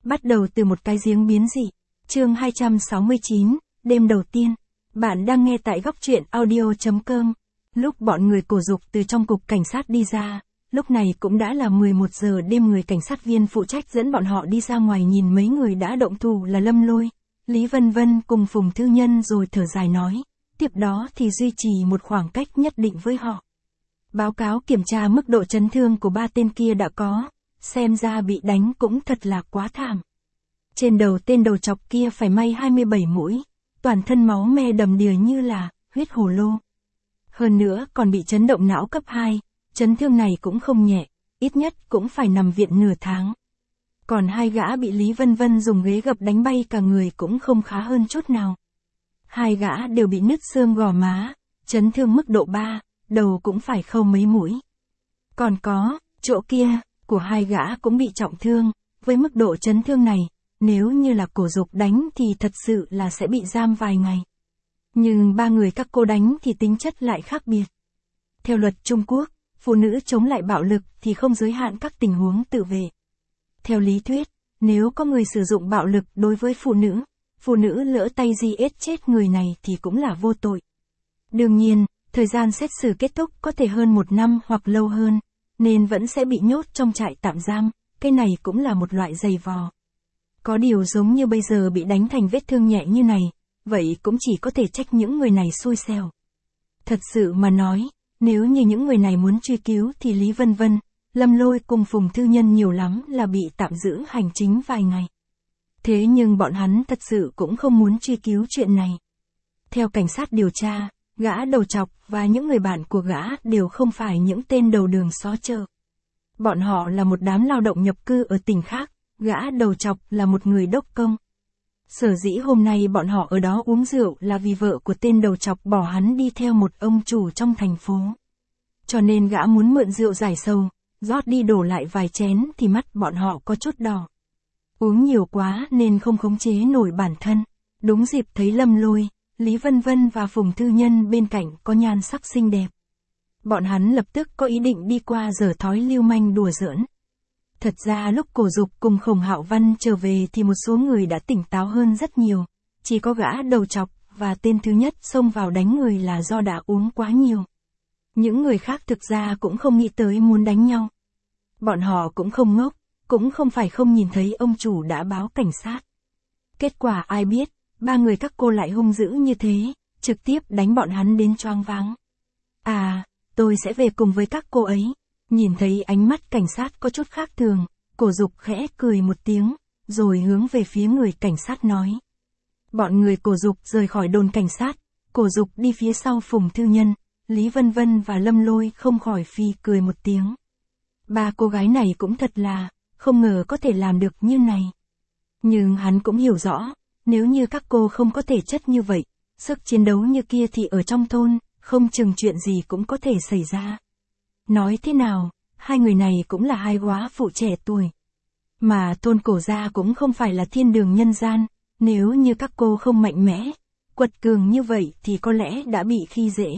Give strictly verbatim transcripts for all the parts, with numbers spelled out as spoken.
Bắt đầu từ một cái giếng biến dị. Chương hai trăm sáu mươi chín, đêm đầu tiên. Bạn đang nghe tại góc truyện audio chấm com. Lúc bọn người Cổ Dục từ trong cục cảnh sát đi ra, lúc này cũng đã là mười một giờ đêm. Người cảnh sát viên phụ trách dẫn bọn họ đi ra ngoài nhìn mấy người đã động thủ là Lâm Lôi, Lý Vân Vân cùng Phùng Thư Nhân rồi thở dài nói, tiếp đó thì duy trì một khoảng cách nhất định với họ. Báo cáo kiểm tra mức độ chấn thương của ba tên kia đã có, xem ra bị đánh cũng thật là quá thảm. Trên đầu tên đầu chọc kia phải may hai mươi bảy mũi, toàn thân máu me đầm đìa như là huyết hồ lô. Hơn nữa còn bị chấn động não cấp hai, chấn thương này cũng không nhẹ, ít nhất cũng phải nằm viện nửa tháng. Còn hai gã bị Lý Vân Vân dùng ghế gập đánh bay cả người cũng không khá hơn chút nào. Hai gã đều bị nứt xương gò má, chấn thương mức độ ba, đầu cũng phải khâu mấy mũi. Còn có, chỗ kia, của hai gã cũng bị trọng thương, với mức độ chấn thương này, nếu như là Cổ Dục đánh thì thật sự là sẽ bị giam vài ngày. Nhưng ba người các cô đánh thì tính chất lại khác biệt. Theo luật Trung Quốc, phụ nữ chống lại bạo lực thì không giới hạn các tình huống tự vệ. Theo lý thuyết, nếu có người sử dụng bạo lực đối với phụ nữ, phụ nữ lỡ tay giết chết người này thì cũng là vô tội. Đương nhiên, thời gian xét xử kết thúc có thể hơn một năm hoặc lâu hơn, nên vẫn sẽ bị nhốt trong trại tạm giam, cái này cũng là một loại giày vò. Có điều giống như bây giờ bị đánh thành vết thương nhẹ như này, vậy cũng chỉ có thể trách những người này xui xẻo. Thật sự mà nói, nếu như những người này muốn truy cứu thì Lý Vân Vân, Lâm Lôi cùng Phùng Thư Nhân nhiều lắm là bị tạm giữ hành chính vài ngày. Thế nhưng bọn hắn thật sự cũng không muốn truy cứu chuyện này. Theo cảnh sát điều tra, gã đầu chọc và những người bạn của gã đều không phải những tên đầu đường xó chợ. Bọn họ là một đám lao động nhập cư ở tỉnh khác, gã đầu chọc là một người đốc công. Sở dĩ hôm nay bọn họ ở đó uống rượu là vì vợ của tên đầu chọc bỏ hắn đi theo một ông chủ trong thành phố. Cho nên gã muốn mượn rượu giải sầu, rót đi đổ lại vài chén thì mắt bọn họ có chút đỏ. Uống nhiều quá nên không khống chế nổi bản thân. Đúng dịp thấy Lâm Lôi, Lý Vân Vân và Phùng Thư Nhân bên cạnh có nhan sắc xinh đẹp. Bọn hắn lập tức có ý định đi qua giở thói lưu manh đùa giỡn. Thật ra lúc Cổ Dục cùng Khổng Hạo Văn trở về thì một số người đã tỉnh táo hơn rất nhiều. Chỉ có gã đầu chọc và tên thứ nhất xông vào đánh người là do đã uống quá nhiều. Những người khác thực ra cũng không nghĩ tới muốn đánh nhau. Bọn họ cũng không ngốc, cũng không phải không nhìn thấy ông chủ đã báo cảnh sát. Kết quả ai biết, ba người các cô lại hung dữ như thế, trực tiếp đánh bọn hắn đến choáng váng. À, tôi sẽ về cùng với các cô ấy. Nhìn thấy ánh mắt cảnh sát có chút khác thường, Cổ Dục khẽ cười một tiếng, rồi hướng về phía người cảnh sát nói. Bọn người Cổ Dục rời khỏi đồn cảnh sát, Cổ Dục đi phía sau Phùng Thư Nhân, Lý Vân Vân và Lâm Lôi không khỏi phi cười một tiếng. Ba cô gái này cũng thật là, không ngờ có thể làm được như này. Nhưng hắn cũng hiểu rõ, nếu như các cô không có thể chất như vậy, sức chiến đấu như kia thì ở trong thôn, không chừng chuyện gì cũng có thể xảy ra. Nói thế nào, hai người này cũng là hai góa phụ trẻ tuổi. Mà thôn Cổ gia cũng không phải là thiên đường nhân gian, nếu như các cô không mạnh mẽ, quật cường như vậy thì có lẽ đã bị khi dễ.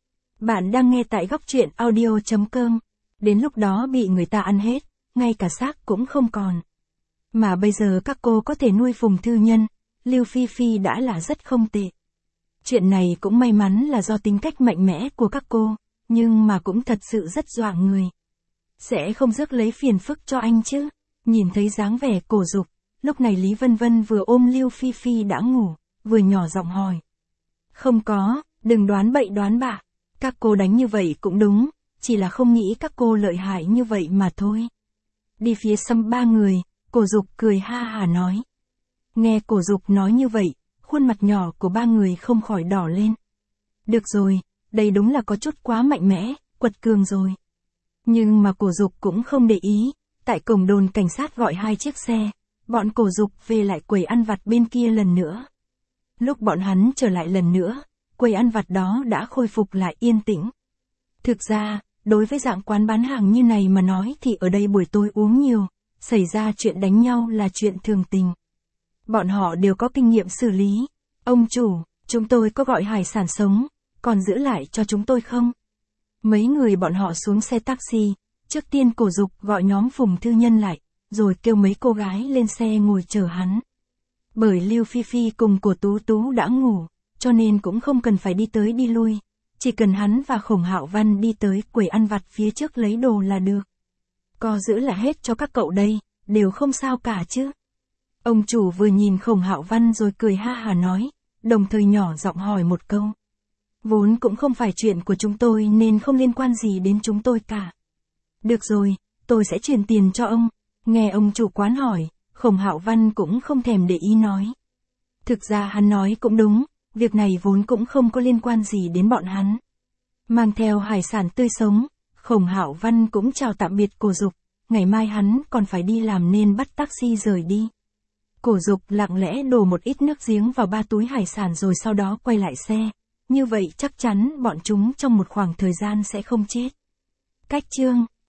Bạn đang nghe tại góc truyện audio chấm com. Đến lúc đó bị người ta ăn hết, ngay cả xác cũng không còn. Mà bây giờ các cô có thể nuôi Phùng Thư Nhân, Lưu Phi Phi đã là rất không tệ. Chuyện này cũng may mắn là do tính cách mạnh mẽ của các cô, nhưng mà cũng thật sự rất dọa người. Sẽ không rước lấy phiền phức cho anh chứ? Nhìn thấy dáng vẻ Cổ Dục, lúc này Lý Vân Vân vừa ôm Lưu Phi Phi đã ngủ, vừa nhỏ giọng hỏi. Không có, đừng đoán bậy đoán bạ, các cô đánh như vậy cũng đúng, chỉ là không nghĩ các cô lợi hại như vậy mà thôi. Đi phía sau ba người, Cổ Dục cười ha hà nói. Nghe Cổ Dục nói như vậy, khuôn mặt nhỏ của ba người không khỏi đỏ lên. Được rồi, đây đúng là có chút quá mạnh mẽ, quật cường rồi. Nhưng mà Cổ Dục cũng không để ý, tại cổng đồn cảnh sát gọi hai chiếc xe, bọn Cổ Dục về lại quầy ăn vặt bên kia lần nữa. Lúc bọn hắn trở lại lần nữa, quầy ăn vặt đó đã khôi phục lại yên tĩnh. Thực ra, đối với dạng quán bán hàng như này mà nói thì ở đây buổi tối uống nhiều, xảy ra chuyện đánh nhau là chuyện thường tình. Bọn họ đều có kinh nghiệm xử lý. Ông chủ, chúng tôi có gọi hải sản sống, còn giữ lại cho chúng tôi không? Mấy người bọn họ xuống xe taxi, trước tiên Cổ Dục gọi nhóm Phùng Thư Nhân lại, rồi kêu mấy cô gái lên xe ngồi chờ hắn. Bởi Lưu Phi Phi cùng Cổ Tú Tú đã ngủ, cho nên cũng không cần phải đi tới đi lui, chỉ cần hắn và Khổng Hạo Văn đi tới quầy ăn vặt phía trước lấy đồ là được. Co giữ là hết cho các cậu đây, đều không sao cả chứ. Ông chủ vừa nhìn Khổng Hạo Văn rồi cười ha hà nói, đồng thời nhỏ giọng hỏi một câu. Vốn cũng không phải chuyện của chúng tôi nên không liên quan gì đến chúng tôi cả. Được rồi, tôi sẽ chuyển tiền cho ông. Nghe ông chủ quán hỏi, Khổng Hạo Văn cũng không thèm để ý nói. Thực ra hắn nói cũng đúng, việc này vốn cũng không có liên quan gì đến bọn hắn. Mang theo hải sản tươi sống, Khổng Hạo Văn cũng chào tạm biệt Cổ Dục, ngày mai hắn còn phải đi làm nên bắt taxi rời đi. Cổ Dục lặng lẽ đổ một ít nước giếng vào ba túi hải sản rồi sau đó quay lại xe, như vậy chắc chắn bọn chúng trong một khoảng thời gian sẽ không chết. Cách chương